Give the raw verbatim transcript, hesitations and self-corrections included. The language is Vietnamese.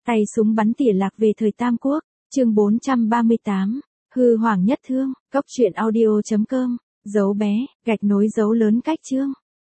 Tay súng bắn tỉa lạc về thời Tam Quốc, chương bốn trăm ba mươi tám, hư hoàng nhất thương, cốc truyện audio chấm com, dấu bé, gạch nối dấu lớn cách chương.